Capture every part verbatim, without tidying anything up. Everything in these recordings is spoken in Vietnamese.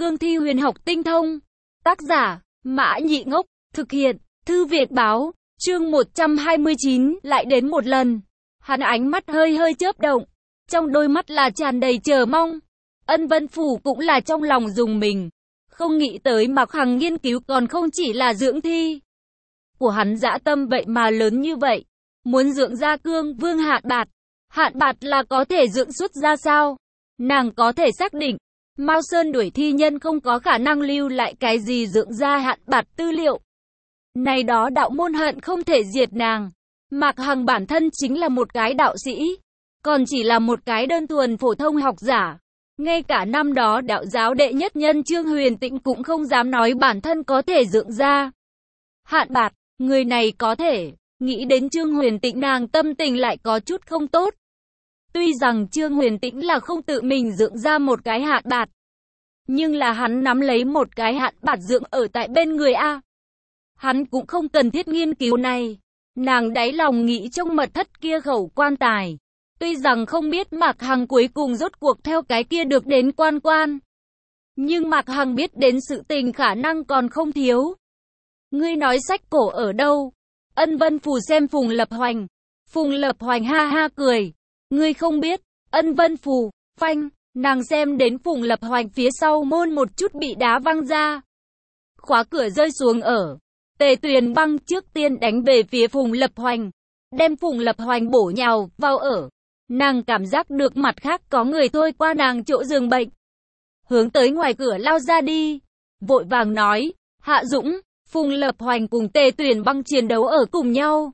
cương thi huyền học tinh thông. Tác giả, Mã Nhị Ngốc, thực hiện, Thư Việt Báo, chương một trăm hai mươi chín, lại đến một lần. Hắn ánh mắt hơi hơi chớp động, trong đôi mắt là tràn đầy chờ mong. Ân Vân Phủ cũng là trong lòng rùng mình, không nghĩ tới Mạc Hằng nghiên cứu còn không chỉ là dưỡng thi. Của hắn dã tâm vậy mà lớn như vậy, muốn dưỡng ra cương vương Hạn Bạt. Hạn Bạt là có thể dưỡng xuất ra sao? Nàng có thể xác định, Mao Sơn đuổi thi nhân không có khả năng lưu lại cái gì dưỡng ra Hạn Bạt tư liệu. Này đó đạo môn hận không thể diệt nàng. Mạc Hằng bản thân chính là một cái đạo sĩ, còn chỉ là một cái đơn thuần phổ thông học giả. Ngay cả năm đó đạo giáo đệ nhất nhân Trương Huyền Tĩnh cũng không dám nói bản thân có thể dưỡng ra Hạn Bạt. Người này có thể. Nghĩ đến Trương Huyền Tĩnh, nàng tâm tình lại có chút không tốt. Tuy rằng Trương Huyền Tĩnh là không tự mình dưỡng ra một cái Hạn Bạt, nhưng là hắn nắm lấy một cái Hạn Bạt dưỡng ở tại bên người a. Hắn cũng không cần thiết nghiên cứu này. Nàng đáy lòng nghĩ trong mật thất kia khẩu quan tài. Tuy rằng không biết Mạc Hằng cuối cùng rốt cuộc theo cái kia được đến quan quan, nhưng Mạc Hằng biết đến sự tình khả năng còn không thiếu. Ngươi nói sách cổ ở đâu? Ân Vân Phù xem Phùng Lập Hoành. Phùng Lập Hoành ha ha cười. Ngươi không biết. Ân Vân Phù, phanh, nàng xem đến Phùng Lập Hoành phía sau môn một chút bị đá văng ra. Khóa cửa rơi xuống ở. Tề Tuyền Băng trước tiên đánh về phía Phùng Lập Hoành, đem Phùng Lập Hoành bổ nhào vào ở. Nàng cảm giác được mặt khác có người thôi qua nàng chỗ giường bệnh, hướng tới ngoài cửa lao ra đi, vội vàng nói, Hạ Dũng. Phùng Lập Hoành cùng Tề Tuyền Băng chiến đấu ở cùng nhau.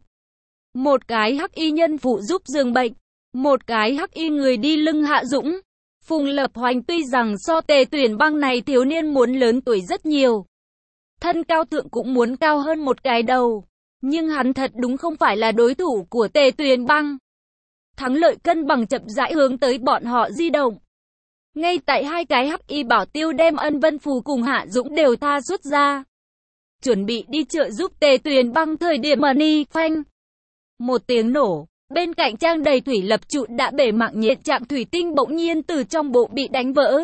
Một cái hắc y nhân phụ giúp giường bệnh, một cái hắc y người đi lưng Hạ Dũng. Phùng Lập Hoành tuy rằng so Tề Tuyền Băng này thiếu niên muốn lớn tuổi rất nhiều, thân cao thượng cũng muốn cao hơn một cái đầu, nhưng hắn thật đúng không phải là đối thủ của Tề Tuyền Băng. Thắng lợi cân bằng chậm rãi hướng tới bọn họ di động. Ngay tại hai cái hắc y bảo tiêu đem Ân Vân Phù cùng Hạ Dũng đều tha xuất ra, chuẩn bị đi trợ giúp Tề Tuyền Băng thời điểm mà ni phanh. Một tiếng nổ, bên cạnh trang đầy thủy lập trụ đã bể mạng nhện trạng thủy tinh bỗng nhiên từ trong bộ bị đánh vỡ.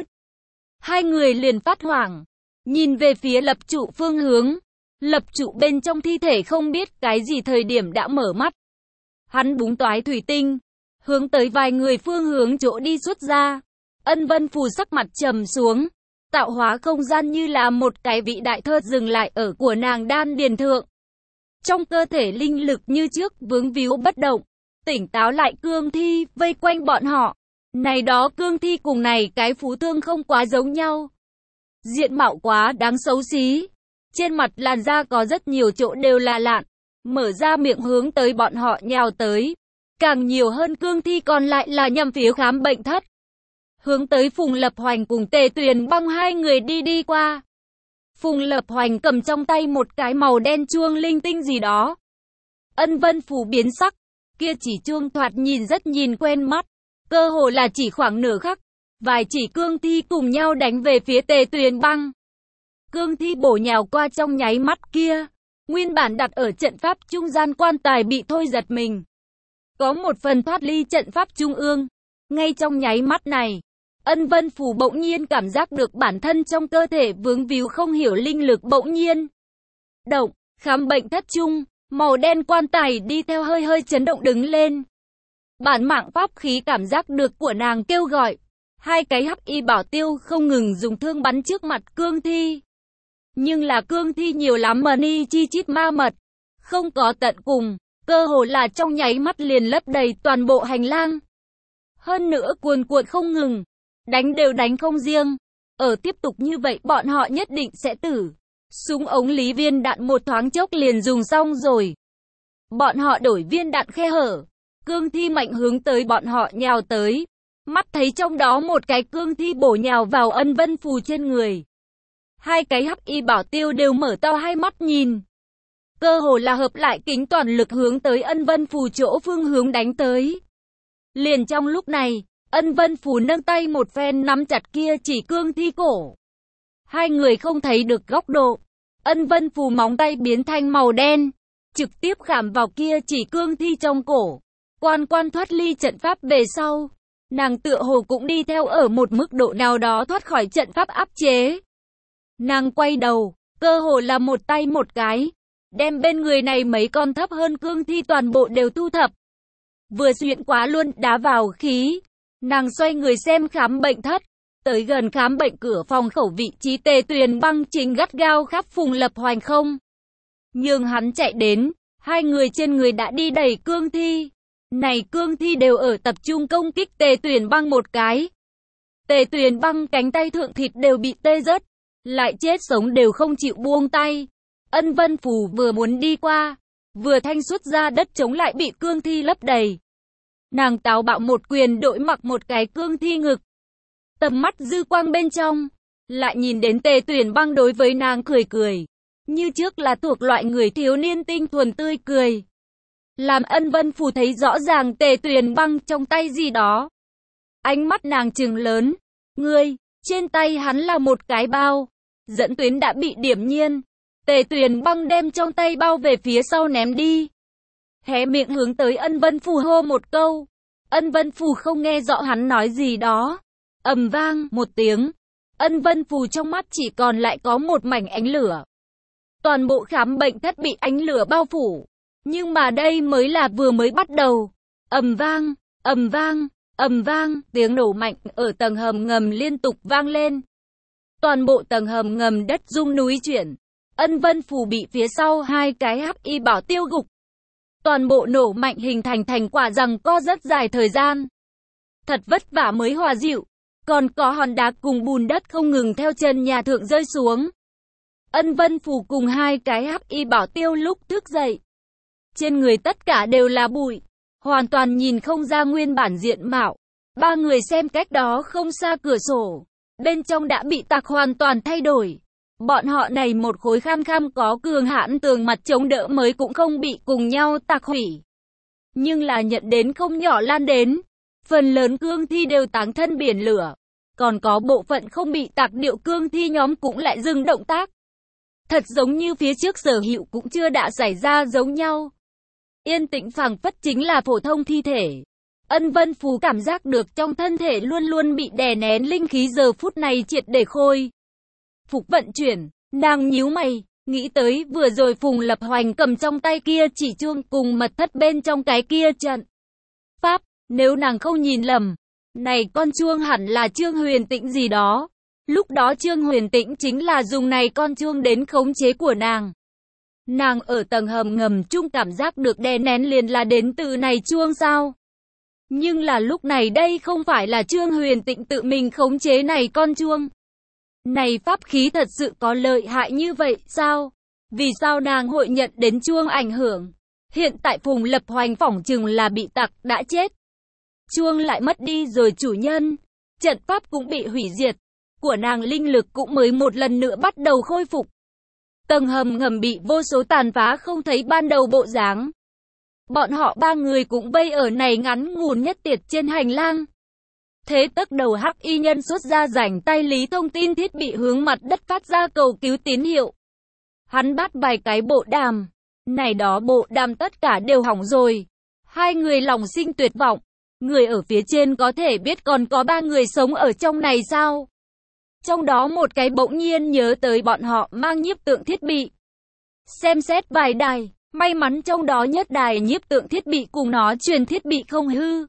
Hai người liền phát hoảng, nhìn về phía lập trụ phương hướng. Lập trụ bên trong thi thể không biết cái gì thời điểm đã mở mắt. Hắn búng toái thủy tinh, hướng tới vài người phương hướng chỗ đi xuất ra. Ân Vân Phù sắc mặt trầm xuống. Tạo hóa không gian như là một cái vị đại thơ dừng lại ở của nàng đan điền thượng. Trong cơ thể linh lực như trước vướng víu bất động. Tỉnh táo lại cương thi vây quanh bọn họ. Này đó cương thi cùng này cái phú thương không quá giống nhau. Diện mạo quá đáng xấu xí. Trên mặt làn da có rất nhiều chỗ đều là lạn. Mở ra miệng hướng tới bọn họ nhào tới. Càng nhiều hơn cương thi còn lại là nhằm phía khám bệnh thất. Hướng tới Phùng Lập Hoành cùng Tề Tuyền Băng hai người đi đi qua. Phùng Lập Hoành cầm trong tay một cái màu đen chuông linh tinh gì đó. Ân Vân Phù biến sắc. Kia chỉ chuông thoạt nhìn rất nhìn quen mắt. Cơ hồ là chỉ khoảng nửa khắc. Vài chỉ cương thi cùng nhau đánh về phía Tề Tuyền Băng. Cương thi bổ nhào qua trong nháy mắt kia. Nguyên bản đặt ở trận pháp trung gian quan tài bị thôi giật mình. Có một phần thoát ly trận pháp trung ương. Ngay trong nháy mắt này, Ân Vân Phù bỗng nhiên cảm giác được bản thân trong cơ thể vướng víu không hiểu linh lực bỗng nhiên động. Khám bệnh thất trung, màu đen quan tài đi theo hơi hơi chấn động đứng lên. Bản mạng pháp khí cảm giác được của nàng kêu gọi. Hai cái hắc y bảo tiêu không ngừng dùng thương bắn trước mặt cương thi. Nhưng là cương thi nhiều lắm mà ni chi chít ma mật, không có tận cùng, cơ hồ là trong nháy mắt liền lấp đầy toàn bộ hành lang. Hơn nữa cuồn cuộn không ngừng, đánh đều đánh không riêng. Ở tiếp tục như vậy bọn họ nhất định sẽ tử. Súng ống lý viên đạn một thoáng chốc liền dùng xong rồi. Bọn họ đổi viên đạn khe hở. Cương thi mạnh hướng tới bọn họ nhào tới. Mắt thấy trong đó một cái cương thi bổ nhào vào Ân Vân Phù trên người. Hai cái hắc y bảo tiêu đều mở to hai mắt nhìn. Cơ hồ là hợp lại kính toàn lực hướng tới Ân Vân Phù chỗ phương hướng đánh tới. Liền trong lúc này, Ân Vân Phù nâng tay một phen nắm chặt kia chỉ cương thi cổ. Hai người không thấy được góc độ. Ân Vân Phù móng tay biến thành màu đen, trực tiếp khảm vào kia chỉ cương thi trong cổ. Quan quan thoát ly trận pháp về sau, nàng tựa hồ cũng đi theo ở một mức độ nào đó thoát khỏi trận pháp áp chế. Nàng quay đầu, cơ hồ là một tay một cái, đem bên người này mấy con thấp hơn cương thi toàn bộ đều thu thập. Vừa xuyên quá luôn đá vào khí, nàng xoay người xem khám bệnh thất, tới gần khám bệnh cửa phòng khẩu vị trí Tề Tuyền Băng chính gắt gao khắp Phùng Lập Hoành không. Nhưng hắn chạy đến, hai người trên người đã đi đẩy cương thi. Này cương thi đều ở tập trung công kích Tề Tuyền Băng một cái. Tề Tuyền Băng cánh tay thượng thịt đều bị tê rớt, lại chết sống đều không chịu buông tay. Ân Vân Phù vừa muốn đi qua, vừa thanh xuất ra đất chống lại bị cương thi lấp đầy. Nàng táo bạo một quyền đội mặc một cái cương thi ngực. Tầm mắt dư quang bên trong, lại nhìn đến Tề Tuyền Băng đối với nàng cười cười. Như trước là thuộc loại người thiếu niên tinh thuần tươi cười. Làm Ân Vân Phù thấy rõ ràng Tề Tuyền Băng trong tay gì đó. Ánh mắt nàng trừng lớn. Ngươi, trên tay hắn là một cái bao. Dẫn tuyến đã bị điểm nhiên. Tề Tuyền Băng đem trong tay bao về phía sau ném đi. Hé miệng hướng tới Ân Vân Phù hô một câu. Ân Vân Phù không nghe rõ hắn nói gì đó. Ầm vang một tiếng. Ân Vân Phù trong mắt chỉ còn lại có một mảnh ánh lửa. Toàn bộ khám bệnh thất bị ánh lửa bao phủ. Nhưng mà đây mới là vừa mới bắt đầu. Ầm vang, ầm vang, ầm vang, tiếng nổ mạnh ở tầng hầm ngầm liên tục vang lên. Toàn bộ tầng hầm ngầm đất rung núi chuyển. Ân Vân Phù bị phía sau hai cái hắc y bảo tiêu gục. Toàn bộ nổ mạnh hình thành thành quả giằng co rất dài thời gian. Thật vất vả mới hòa dịu. Còn có hòn đá cùng bùn đất không ngừng theo chân nhà thượng rơi xuống. Ân Vân Phù cùng hai cái hắc y bảo tiêu lúc thức dậy. Trên người tất cả đều là bụi. Hoàn toàn nhìn không ra nguyên bản diện mạo. Ba người xem cách đó không xa cửa sổ. Bên trong đã bị tạc hoàn toàn thay đổi. Bọn họ này một khối kham kham có cường hãn tường mặt chống đỡ mới cũng không bị cùng nhau tạc hủy. Nhưng là nhận đến không nhỏ lan đến. Phần lớn cương thi đều táng thân biển lửa. Còn có bộ phận không bị tạc điệu cương thi nhóm cũng lại dừng động tác. Thật giống như phía trước Sở Hữu cũng chưa đã xảy ra giống nhau. Yên tĩnh phảng phất chính là phổ thông thi thể. Ân Vân Phù cảm giác được trong thân thể luôn luôn bị đè nén linh khí giờ phút này triệt để khôi phục vận chuyển. Nàng nhíu mày, nghĩ tới vừa rồi Phùng Lập Hoành cầm trong tay kia chỉ chuông cùng mật thất bên trong cái kia trận pháp. Nếu nàng không nhìn lầm, này con chuông hẳn là Trương Huyền Tĩnh gì đó. Lúc đó Trương Huyền Tĩnh chính là dùng này con chuông đến khống chế của nàng. Nàng ở tầng hầm ngầm chung cảm giác được đè nén liền là đến từ này chuông sao. Nhưng là lúc này đây không phải là Trương Huyền Tĩnh tự mình khống chế này con chuông. Này pháp khí thật sự có lợi hại như vậy sao? Vì sao nàng hội nhận đến chuông ảnh hưởng? Hiện tại Phùng Lập Hoành phỏng chừng là bị tặc đã chết. Chuông lại mất đi rồi chủ nhân. Trận pháp cũng bị hủy diệt. Của nàng linh lực cũng mới một lần nữa bắt đầu khôi phục. Tầng hầm ngầm bị vô số tàn phá không thấy ban đầu bộ dáng. Bọn họ ba người cũng vây ở này ngắn ngủn nhất tiệt trên hành lang. Thế tức đầu hắc y nhân xuất ra rảnh tay lý thông tin thiết bị hướng mặt đất phát ra cầu cứu tín hiệu. Hắn bắt vài cái bộ đàm. Này đó bộ đàm tất cả đều hỏng rồi. Hai người lòng sinh tuyệt vọng. Người ở phía trên có thể biết còn có ba người sống ở trong này sao? Trong đó một cái bỗng nhiên nhớ tới bọn họ mang nhiếp tượng thiết bị. Xem xét vài đài, may mắn trong đó nhất đài nhiếp tượng thiết bị cùng nó truyền thiết bị không hư.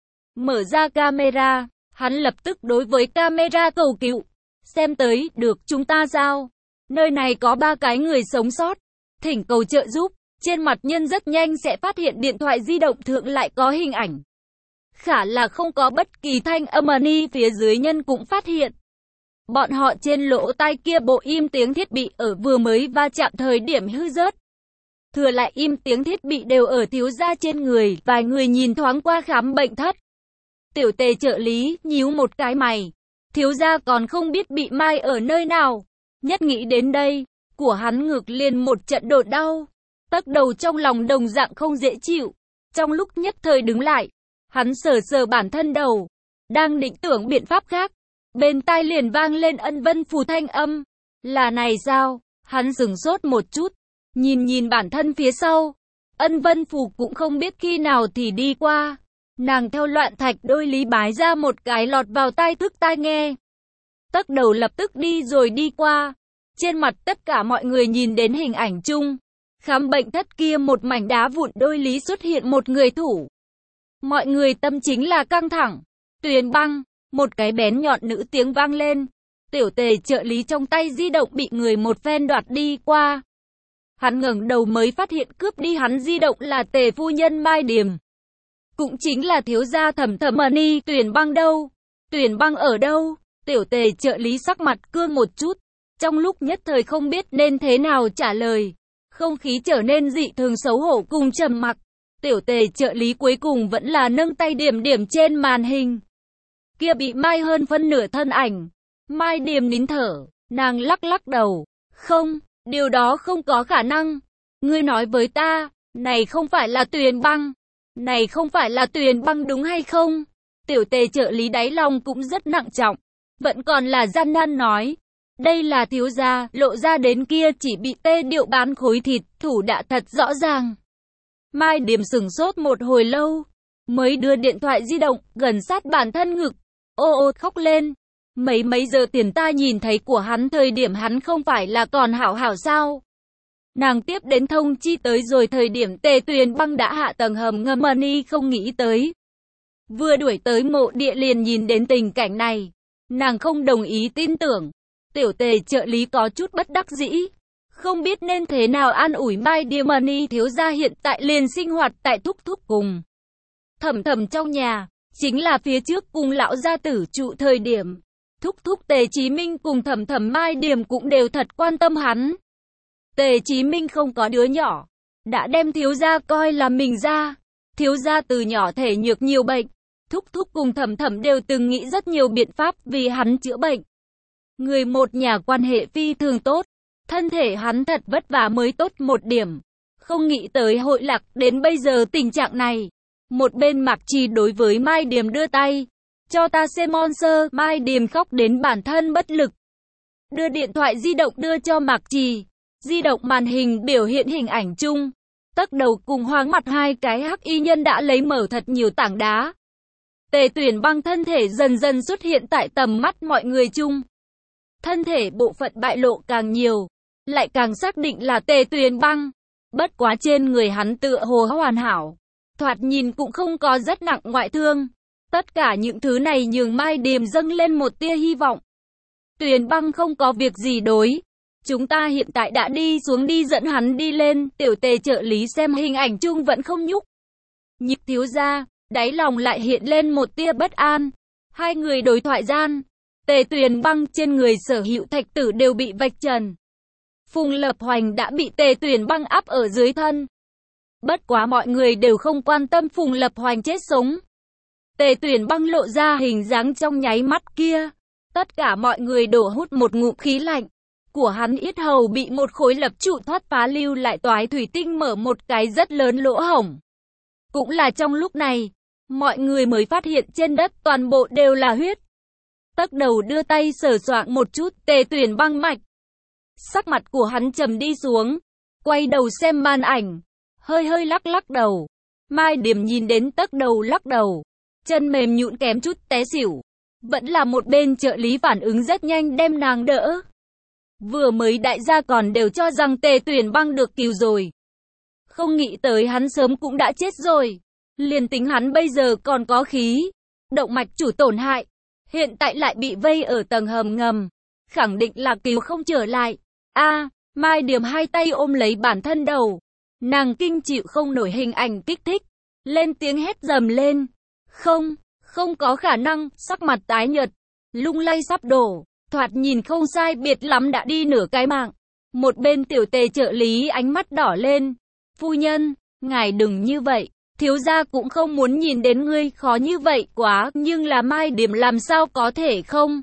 Mở ra camera, hắn lập tức đối với camera cầu cứu. Xem tới, được chúng ta giao. Nơi này có ba cái người sống sót. Thỉnh cầu trợ giúp. Trên mặt nhân rất nhanh sẽ phát hiện điện thoại di động thượng lại có hình ảnh. Khả là không có bất kỳ thanh âm ni phía dưới nhân cũng phát hiện. Bọn họ trên lỗ tai kia bộ im tiếng thiết bị ở vừa mới va chạm thời điểm hư rớt. Thừa lại im tiếng thiết bị đều ở thiếu gia trên người, vài người nhìn thoáng qua khám bệnh thất. Tiểu Tề trợ lý nhíu một cái mày. Thiếu gia còn không biết bị mai ở nơi nào. Nhất nghĩ đến đây, của hắn ngực liền một trận đột đau. Tấc đầu trong lòng đồng dạng không dễ chịu. Trong lúc nhất thời đứng lại, hắn sờ sờ bản thân đầu. Đang định tưởng biện pháp khác. Bên tai liền vang lên Ân Vân Phù thanh âm. Là này sao? Hắn sửng sốt một chút. Nhìn nhìn bản thân phía sau. Ân Vân Phù cũng không biết khi nào thì đi qua. Nàng theo loạn thạch đôi lý bái ra một cái lọt vào tai thức tai nghe. Tấc đầu lập tức đi rồi đi qua. Trên mặt tất cả mọi người nhìn đến hình ảnh chung. Khám bệnh thất kia một mảnh đá vụn đôi lý xuất hiện một người thủ. Mọi người tâm chính là căng thẳng. Tuyền Băng, một cái bén nhọn nữ tiếng vang lên. Tiểu Tề trợ lý trong tay di động bị người một phen đoạt đi qua. Hắn ngẩng đầu mới phát hiện cướp đi hắn di động là Tề phu nhân Mai Điềm. Cũng chính là thiếu gia Thẩm Thẩm Mani. Tuyền Băng đâu? Tuyền Băng ở đâu? Tiểu Tề trợ lý sắc mặt cương một chút. Trong lúc nhất thời không biết nên thế nào trả lời. Không khí trở nên dị thường xấu hổ cùng trầm mặc. Tiểu Tề trợ lý cuối cùng vẫn là nâng tay điểm điểm trên màn hình. Kia bị mai hơn phân nửa thân ảnh. Mai Điềm nín thở, nàng lắc lắc đầu. Không, điều đó không có khả năng. Ngươi nói với ta, này không phải là Tuyền Băng. Này không phải là Tuyền Băng đúng hay không? Tiểu Tề trợ lý đáy lòng cũng rất nặng trọng. Vẫn còn là gian nan nói. Đây là thiếu gia, lộ ra đến kia chỉ bị tê điệu bán khối thịt, thủ đã thật rõ ràng. Mai Điềm sửng sốt một hồi lâu, mới đưa điện thoại di động, gần sát bản thân ngực, ô ô khóc lên. Mấy mấy giờ tiền ta nhìn thấy của hắn thời điểm hắn không phải là còn hảo hảo sao? Nàng tiếp đến thông chi tới rồi thời điểm Tề Tuyền Băng đã hạ tầng hầm ngầm Mani không nghĩ tới. Vừa đuổi tới mộ địa liền nhìn đến tình cảnh này. Nàng không đồng ý tin tưởng. Tiểu Tề trợ lý có chút bất đắc dĩ. Không biết nên thế nào an ủi Mai Điềm. Mani thiếu gia hiện tại liền sinh hoạt tại Thúc Thúc cùng Thẩm Thẩm trong nhà. Chính là phía trước cùng lão gia tử trụ thời điểm. Thúc Thúc Tề Chí Minh cùng Thẩm Thẩm Mai Điềm cũng đều thật quan tâm hắn. Tề Chí Minh không có đứa nhỏ. Đã đem thiếu gia coi là mình ra. Thiếu gia từ nhỏ thể nhược nhiều bệnh. Thúc Thúc cùng Thẩm Thẩm đều từng nghĩ rất nhiều biện pháp vì hắn chữa bệnh. Người một nhà quan hệ phi thường tốt. Thân thể hắn thật vất vả mới tốt một điểm. Không nghĩ tới hội lạc đến bây giờ tình trạng này. Một bên Mạc Trì đối với Mai Điềm đưa tay. Cho ta xem monster. Mai Điềm khóc đến bản thân bất lực. Đưa điện thoại di động đưa cho Mạc Trì. Di động màn hình biểu hiện hình ảnh chung. Tấc đầu cùng hoang mặt hai cái hắc y nhân đã lấy mở thật nhiều tảng đá. Tề Tuyền Băng thân thể dần dần xuất hiện tại tầm mắt mọi người chung. Thân thể bộ phận bại lộ càng nhiều, lại càng xác định là Tề Tuyền Băng. Bất quá trên người hắn tựa hồ hoàn hảo, thoạt nhìn cũng không có rất nặng ngoại thương. Tất cả những thứ này nhường Mai Điềm dâng lên một tia hy vọng. Tuyền Băng không có việc gì đối. Chúng ta hiện tại đã đi xuống đi dẫn hắn đi lên. Tiểu Tề trợ lý xem hình ảnh chung vẫn không nhúc nhịp thiếu gia, đáy lòng lại hiện lên một tia bất an. Hai người đối thoại gian, Tề Tuyền Băng trên người sở hữu thạch tử đều bị vạch trần. Phùng Lập Hoành đã bị Tề Tuyền Băng áp ở dưới thân. Bất quá mọi người đều không quan tâm Phùng Lập Hoành chết sống. Tề Tuyền Băng lộ ra hình dáng trong nháy mắt kia. Tất cả mọi người đổ hút một ngụm khí lạnh. Của hắn yết hầu bị một khối lập trụ thoát phá lưu lại toái thủy tinh mở một cái rất lớn lỗ hổng. Cũng là trong lúc này, mọi người mới phát hiện trên đất toàn bộ đều là huyết. Tấc đầu đưa tay sờ soạng một chút Tề Tuyền Băng mạch. Sắc mặt của hắn trầm đi xuống. Quay đầu xem màn ảnh. Hơi hơi lắc lắc đầu. Mai Điềm nhìn đến tấc đầu lắc đầu. Chân mềm nhũn kém chút té xỉu. Vẫn là một bên trợ lý phản ứng rất nhanh đem nàng đỡ. Vừa mới đại gia còn đều cho rằng Tề Tuyền Băng được cứu rồi. Không nghĩ tới hắn sớm cũng đã chết rồi. Liền tính hắn bây giờ còn có khí. Động mạch chủ tổn hại. Hiện tại lại bị vây ở tầng hầm ngầm. Khẳng định là cứu không trở lại. A, Mai Điềm hai tay ôm lấy bản thân đầu. Nàng kinh chịu không nổi hình ảnh kích thích. Lên tiếng hét dầm lên. Không, không có khả năng, sắc mặt tái nhợt. Lung lay sắp đổ. Thoạt nhìn không sai biệt lắm đã đi nửa cái mạng. Một bên Tiểu Tề trợ lý ánh mắt đỏ lên. Phu nhân, ngài đừng như vậy. Thiếu gia cũng không muốn nhìn đến ngươi khó như vậy quá. Nhưng là Mai Điềm làm sao có thể không?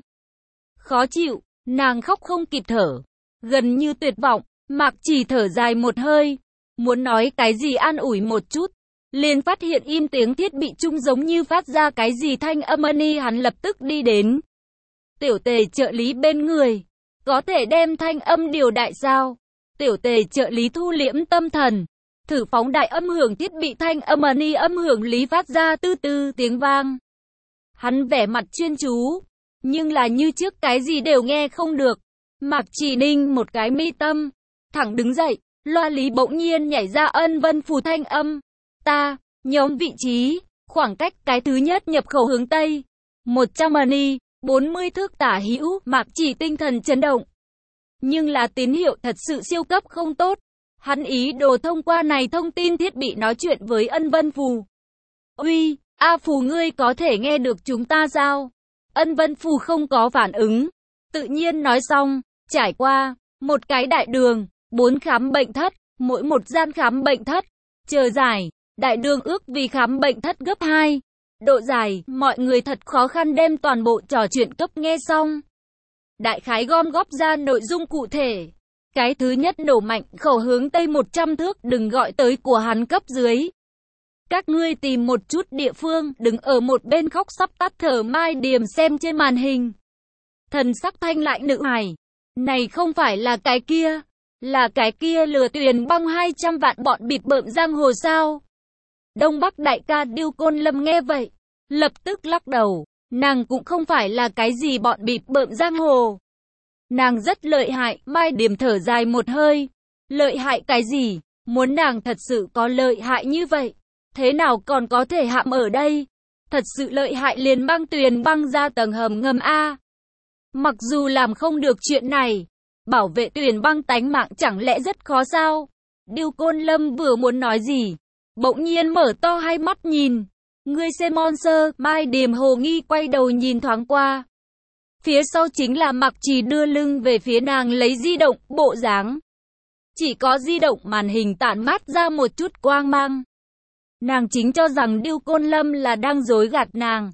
Khó chịu, nàng khóc không kịp thở. Gần như tuyệt vọng, Mạc Chỉ thở dài một hơi. Muốn nói cái gì an ủi một chút. Liền phát hiện im tiếng thiết bị chung giống như phát ra cái gì thanh âm. Mani hắn lập tức đi đến Tiểu Tề trợ lý bên người. Có thể đem thanh âm điều đại sao? Tiểu Tề trợ lý thu liễm tâm thần. Thử phóng đại âm hưởng thiết bị thanh âm. Mani âm hưởng lý phát ra tư tư tiếng vang. Hắn vẻ mặt chuyên chú. Nhưng là như trước cái gì đều nghe không được. Mạc Chỉ ninh một cái mi tâm, thẳng đứng dậy, loa lý bỗng nhiên nhảy ra Ân Vân Phù thanh âm. Ta, nhóm vị trí, khoảng cách cái thứ nhất nhập khẩu hướng Tây. một trăm mani, bốn mươi thước tả hữu, Mạc Chỉ tinh thần chấn động. Nhưng là tín hiệu thật sự siêu cấp không tốt. Hắn ý đồ thông qua này thông tin thiết bị nói chuyện với Ân Vân Phù. Uy, A Phù ngươi có thể nghe được chúng ta sao? Ân Vân Phù không có phản ứng. Tự nhiên nói xong, trải qua một cái đại đường, bốn khám bệnh thất, mỗi một gian khám bệnh thất. Chờ dài, đại đường ước vì khám bệnh thất gấp hai. Độ dài, mọi người thật khó khăn đem toàn bộ trò chuyện cấp nghe xong. Đại khái gom góp ra nội dung cụ thể. Cái thứ nhất nổ mạnh khẩu hướng Tây một trăm thước đừng gọi tới của hắn cấp dưới. Các ngươi tìm một chút địa phương, đứng ở một bên khóc sắp tắt thở Mai Điềm xem trên màn hình. Thần sắc thanh lại nữ hài. Này không phải là cái kia, là cái kia lừa Tuyền Băng hai trăm vạn bọn bịt bợm giang hồ sao? Đông Bắc đại ca Điêu Côn Lâm nghe vậy, lập tức lắc đầu, nàng cũng không phải là cái gì bọn bịt bợm giang hồ. Nàng rất lợi hại, Mai Điềm thở dài một hơi. Lợi hại cái gì? Muốn nàng thật sự có lợi hại như vậy, thế nào còn có thể hạm ở đây? Thật sự lợi hại liền băng Tuyền Băng ra tầng hầm ngầm A. Mặc dù làm không được chuyện này, bảo vệ Tuyền Băng tánh mạng chẳng lẽ rất khó sao? Điêu Côn Lâm vừa muốn nói gì, bỗng nhiên mở to hai mắt nhìn. Ngươi xem monster, Mai Điềm hồ nghi quay đầu nhìn thoáng qua. Phía sau chính là Mạc Chỉ đưa lưng về phía nàng lấy di động, bộ dáng. Chỉ có di động màn hình tản mát ra một chút quang mang. Nàng chính cho rằng Điêu Côn Lâm là đang dối gạt nàng.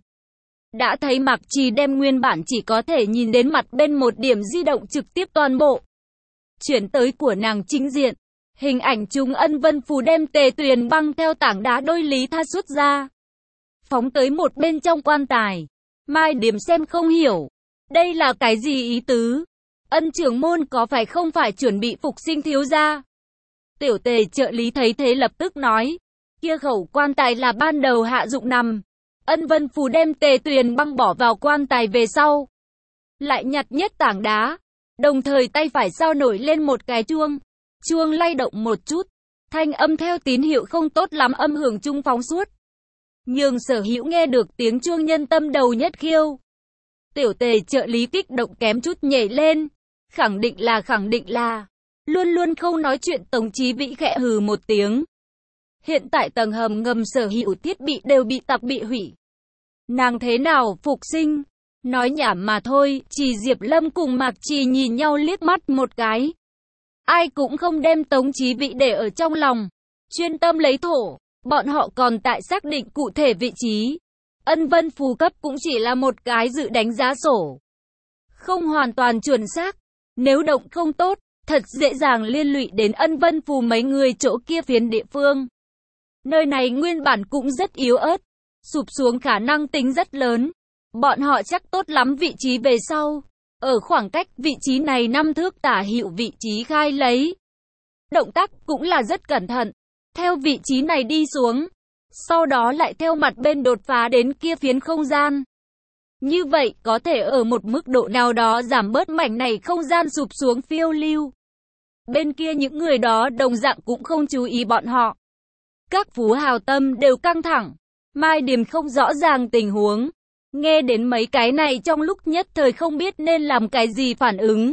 Đã thấy Mạc Chỉ đem nguyên bản chỉ có thể nhìn đến mặt bên một điểm di động trực tiếp toàn bộ. Chuyển tới của nàng chính diện. Hình ảnh chúng Ân Vân Phù đem Tề Tuyền Băng theo tảng đá đôi lý tha xuất ra. Phóng tới một bên trong quan tài. Mai Điềm xem không hiểu. Đây là cái gì ý tứ? Ân trưởng môn có phải không phải chuẩn bị phục sinh thiếu gia? Tiểu Tề trợ lý thấy thế lập tức nói. Kia khẩu quan tài là ban đầu hạ dụng nằm. Ân Vân Phù đem Tề Tuyền Băng bỏ vào quan tài về sau. Lại nhặt nhất tảng đá. Đồng thời tay phải sao nổi lên một cái chuông. Chuông lay động một chút. Thanh âm theo tín hiệu không tốt lắm âm hưởng trung phóng suốt. Nhưng Sở Hữu nghe được tiếng chuông nhân tâm đầu nhất khiêu. Tiểu Tề trợ lý kích động kém chút nhảy lên. Khẳng định là khẳng định là. Luôn luôn không nói chuyện Tống Chí Vĩ khẽ hừ một tiếng. Hiện tại tầng hầm ngầm Sở Hữu thiết bị đều bị tặc bị hủy. Nàng thế nào phục sinh? Nói nhảm mà thôi. Chỉ Diệp Lâm cùng Mạc Chỉ nhìn nhau liếc mắt một cái. Ai cũng không đem Tống Chí Vĩ để ở trong lòng. Chuyên tâm lấy thổ. Bọn họ còn tại xác định cụ thể vị trí. Ân Vân Phù cấp cũng chỉ là một cái dự đánh giá sổ. Không hoàn toàn chuẩn xác. Nếu động không tốt, thật dễ dàng liên lụy đến Ân Vân Phù mấy người chỗ kia phiến địa phương. Nơi này nguyên bản cũng rất yếu ớt. Sụp xuống khả năng tính rất lớn. Bọn họ chắc tốt lắm vị trí về sau. Ở khoảng cách vị trí này năm thước tả hữu vị trí khai lấy. Động tác cũng là rất cẩn thận. Theo vị trí này đi xuống. Sau đó lại theo mặt bên đột phá đến kia phiến không gian. Như vậy có thể ở một mức độ nào đó giảm bớt mảnh này không gian sụp xuống phiêu lưu. Bên kia những người đó đồng dạng cũng không chú ý bọn họ. Các phú hào tâm đều căng thẳng. Mai Điềm không rõ ràng tình huống. Nghe đến mấy cái này trong lúc nhất thời không biết nên làm cái gì phản ứng.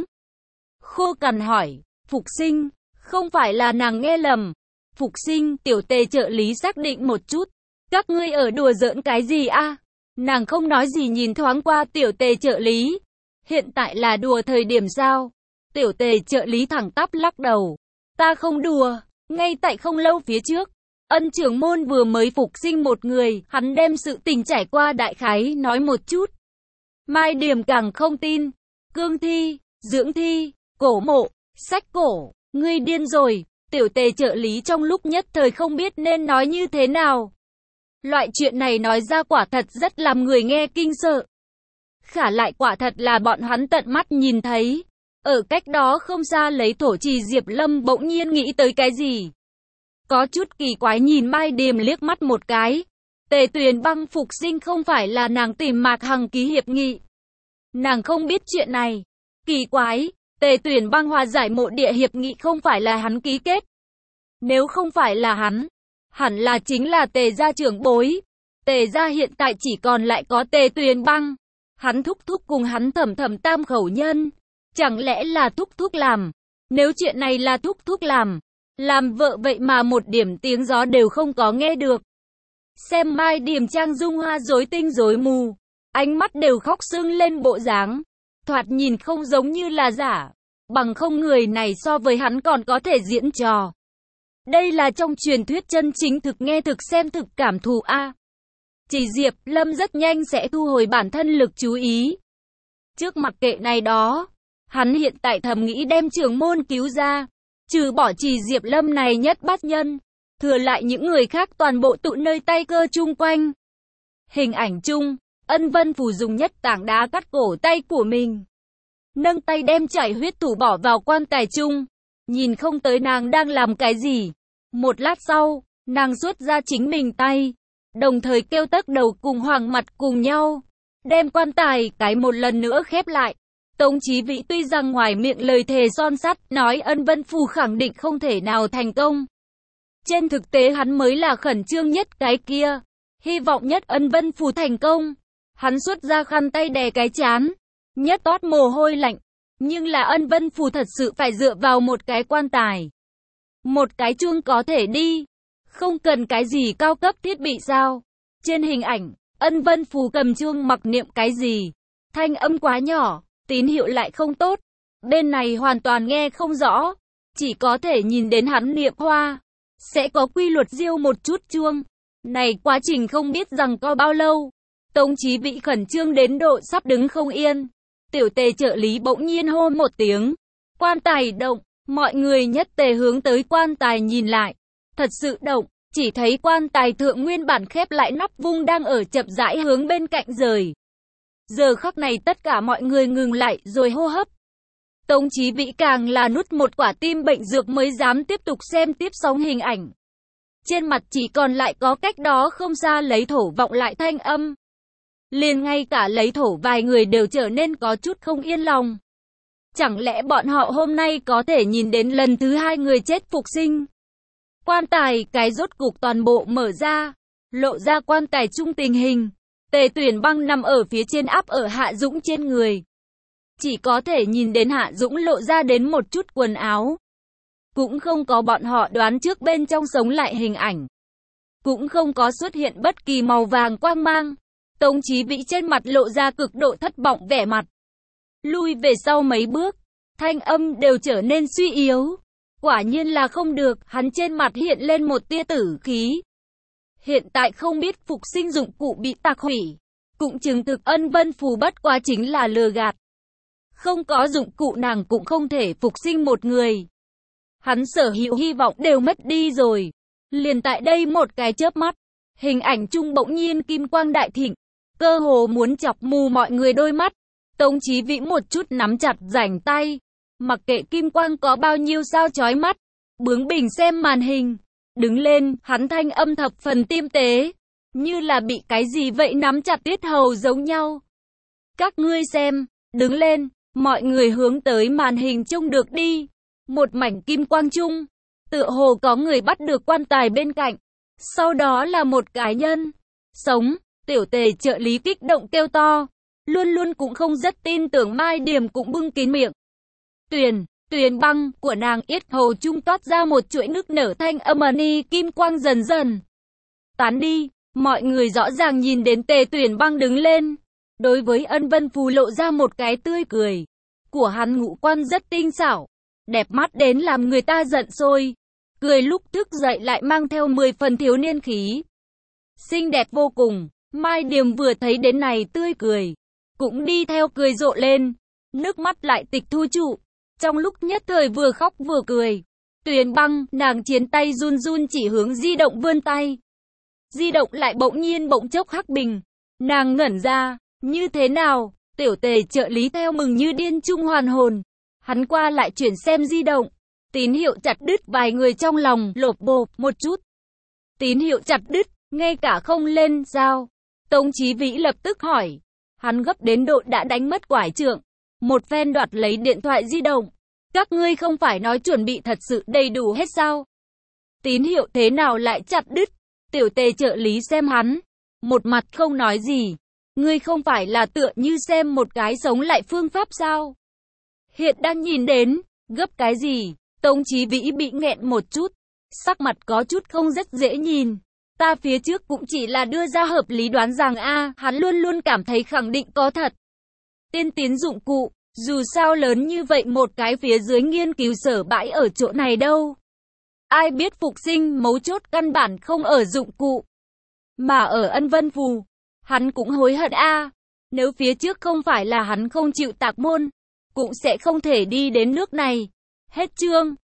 Khô cằn hỏi, phục sinh, không phải là nàng nghe lầm. Phục sinh, Tiểu Tề trợ lý xác định một chút. Các ngươi ở đùa giỡn cái gì a? Nàng không nói gì nhìn thoáng qua Tiểu Tề trợ lý. Hiện tại là đùa thời điểm sao? Tiểu Tề trợ lý thẳng tắp lắc đầu. Ta không đùa, ngay tại không lâu phía trước. Ân trưởng môn vừa mới phục sinh một người, hắn đem sự tình trải qua đại khái nói một chút. Mai Điềm càng không tin. Cương thi, dưỡng thi, cổ mộ, sách cổ, ngươi điên rồi. Tiểu Tề trợ lý trong lúc nhất thời không biết nên nói như thế nào. Loại chuyện này nói ra quả thật rất làm người nghe kinh sợ. Khả lại quả thật là bọn hắn tận mắt nhìn thấy. Ở cách đó không xa lấy thổ trì Diệp Lâm bỗng nhiên nghĩ tới cái gì. Có chút kỳ quái nhìn Mai Điềm liếc mắt một cái. Tề Tuyền Băng phục sinh không phải là nàng tìm Mạc Hằng ký hiệp nghị. Nàng không biết chuyện này. Kỳ quái, Tề Tuyển Bang hòa giải mộ địa hiệp nghị không phải là hắn ký kết. Nếu không phải là hắn, hẳn là chính là Tề gia trưởng bối. Tề gia hiện tại chỉ còn lại có Tề Tuyển Bang. Hắn thúc thúc cùng hắn thẩm thẩm tam khẩu nhân. Chẳng lẽ là thúc thúc làm? Nếu chuyện này là thúc thúc làm, làm vợ vậy mà một điểm tiếng gió đều không có nghe được. Xem Mai Điểm Trang dung hoa rối tinh rối mù, ánh mắt đều khóc sưng lên bộ dáng, thoạt nhìn không giống như là giả, bằng không người này so với hắn còn có thể diễn trò. Đây là trong truyền thuyết chân chính thực nghe thực xem thực cảm thụ a. Chỉ Diệp Lâm rất nhanh sẽ thu hồi bản thân lực chú ý. Trước mặc kệ này đó, hắn hiện tại thầm nghĩ đem trưởng môn cứu ra, trừ bỏ Chỉ Diệp Lâm này nhất bát nhân, thừa lại những người khác toàn bộ tụ nơi tay cơ chung quanh. Hình ảnh chung, Ân Vân Phù dùng nhất tảng đá cắt cổ tay của mình, nâng tay đem chảy huyết thủ bỏ vào quan tài chung, nhìn không tới nàng đang làm cái gì. Một lát sau, nàng rút ra chính mình tay, đồng thời kêu tấc đầu cùng Hoàng Mặt cùng nhau, đem quan tài cái một lần nữa khép lại. Tống Chí Vĩ tuy rằng ngoài miệng lời thề son sắt, nói Ân Vân Phù khẳng định không thể nào thành công. Trên thực tế hắn mới là khẩn trương nhất cái kia, hy vọng nhất Ân Vân Phù thành công. Hắn xuất ra khăn tay đè cái chán, nhất tót mồ hôi lạnh. Nhưng là Ân Vân Phù thật sự phải dựa vào một cái quan tài, một cái chuông có thể đi, không cần cái gì cao cấp thiết bị sao. Trên hình ảnh, Ân Vân Phù cầm chuông mặc niệm cái gì, thanh âm quá nhỏ, tín hiệu lại không tốt, bên này hoàn toàn nghe không rõ, chỉ có thể nhìn đến hắn niệm hoa, sẽ có quy luật diêu một chút chuông. Này quá trình không biết rằng có bao lâu, Tống Chí Vĩ khẩn trương đến độ sắp đứng không yên. Tiểu Tề trợ lý bỗng nhiên hô một tiếng, quan tài động, mọi người nhất tề hướng tới quan tài nhìn lại, thật sự động, chỉ thấy quan tài thượng nguyên bản khép lại nắp vung đang ở chậm rãi hướng bên cạnh rời. Giờ khắc này tất cả mọi người ngừng lại rồi hô hấp. Tống Chí Vĩ càng là nuốt một quả tim bệnh dược mới dám tiếp tục xem tiếp sóng hình ảnh. Trên mặt chỉ còn lại có cách đó không xa lấy thổ vọng lại thanh âm. Liền ngay cả lấy thổ vài người đều trở nên có chút không yên lòng. Chẳng lẽ bọn họ hôm nay có thể nhìn đến lần thứ hai người chết phục sinh? Quan tài cái rốt cục toàn bộ mở ra, lộ ra quan tài chung tình hình. Tề Tuyển Bang nằm ở phía trên áp ở Hạ Dũng trên người. Chỉ có thể nhìn đến Hạ Dũng lộ ra đến một chút quần áo. Cũng không có bọn họ đoán trước bên trong sống lại hình ảnh. Cũng không có xuất hiện bất kỳ màu vàng quang mang. Tống Chí Vĩ trên mặt lộ ra cực độ thất vọng vẻ mặt. Lui về sau mấy bước, thanh âm đều trở nên suy yếu. Quả nhiên là không được, hắn trên mặt hiện lên một tia tử khí. Hiện tại không biết phục sinh dụng cụ bị tạc hủy, cũng chứng thực Ân Vân Phù bất quá chính là lừa gạt. Không có dụng cụ nàng cũng không thể phục sinh một người. Hắn sở hữu hy vọng đều mất đi rồi. Liền tại đây một cái chớp mắt, hình ảnh chung bỗng nhiên kim quang đại thịnh, cơ hồ muốn chọc mù mọi người đôi mắt. Tống Chí Vĩ một chút nắm chặt rảnh tay, mặc kệ kim quang có bao nhiêu sao chói mắt, bướng bỉnh xem màn hình. Đứng lên, hắn thanh âm thập phần tiêm tế, như là bị cái gì vậy nắm chặt tiết hầu giống nhau. Các ngươi xem, đứng lên, mọi người hướng tới màn hình trông được đi. Một mảnh kim quang chung, tựa hồ có người bắt được quan tài bên cạnh. Sau đó là một cá nhân sống. Tiểu Tề trợ lý kích động kêu to, luôn luôn cũng không rất tin tưởng Mai Điểm cũng bưng kín miệng. Tuyền, Tuyền Bang của nàng yết hầu trung toát ra một chuỗi nước nở thanh âm ni kim quang dần dần tán đi. Mọi người rõ ràng nhìn đến Tề Tuyền Bang đứng lên, đối với Ân Vân Phù lộ ra một cái tươi cười. Của hắn ngũ quan rất tinh xảo, đẹp mắt đến làm người ta giận sôi. Cười lúc thức dậy lại mang theo mười phần thiếu niên khí, xinh đẹp vô cùng. Mai Điểm vừa thấy đến này tươi cười, cũng đi theo cười rộ lên, nước mắt lại tịch thu trụ. Trong lúc nhất thời vừa khóc vừa cười. Tuyền Bang, nàng chiến tay run run chỉ hướng di động vươn tay. Di động lại bỗng nhiên bỗng chốc hắc bình. Nàng ngẩn ra, như thế nào? Tiểu Tề trợ lý theo mừng như điên chung hoàn hồn. Hắn qua lại chuyển xem di động. Tín hiệu chặt đứt, vài người trong lòng lột bột một chút. Tín hiệu chặt đứt, ngay cả không lên sao? Tống Chí Vĩ lập tức hỏi. Hắn gấp đến độ đã đánh mất quải trượng. một phen đoạt lấy điện thoại di động. Các ngươi không phải nói chuẩn bị thật sự đầy đủ hết sao? Tín hiệu thế nào lại chặt đứt? Tiểu Tề trợ lý xem hắn, một mặt không nói gì. Ngươi không phải là tựa như xem một cái sống lại phương pháp sao? Hiện đang nhìn đến, gấp cái gì? Tống Chí Vĩ bị nghẹn một chút, sắc mặt có chút không rất dễ nhìn. Ta phía trước cũng chỉ là đưa ra hợp lý đoán rằng a, hắn luôn luôn cảm thấy khẳng định có thật. Tiên tiến dụng cụ, dù sao lớn như vậy một cái phía dưới nghiên cứu sở bãi ở chỗ này đâu. Ai biết phục sinh mấu chốt căn bản không ở dụng cụ, mà ở Ân Vân Phù. Hắn cũng hối hận a, nếu phía trước không phải là hắn không chịu tạc môn, cũng sẽ không thể đi đến nước này. Hết chương.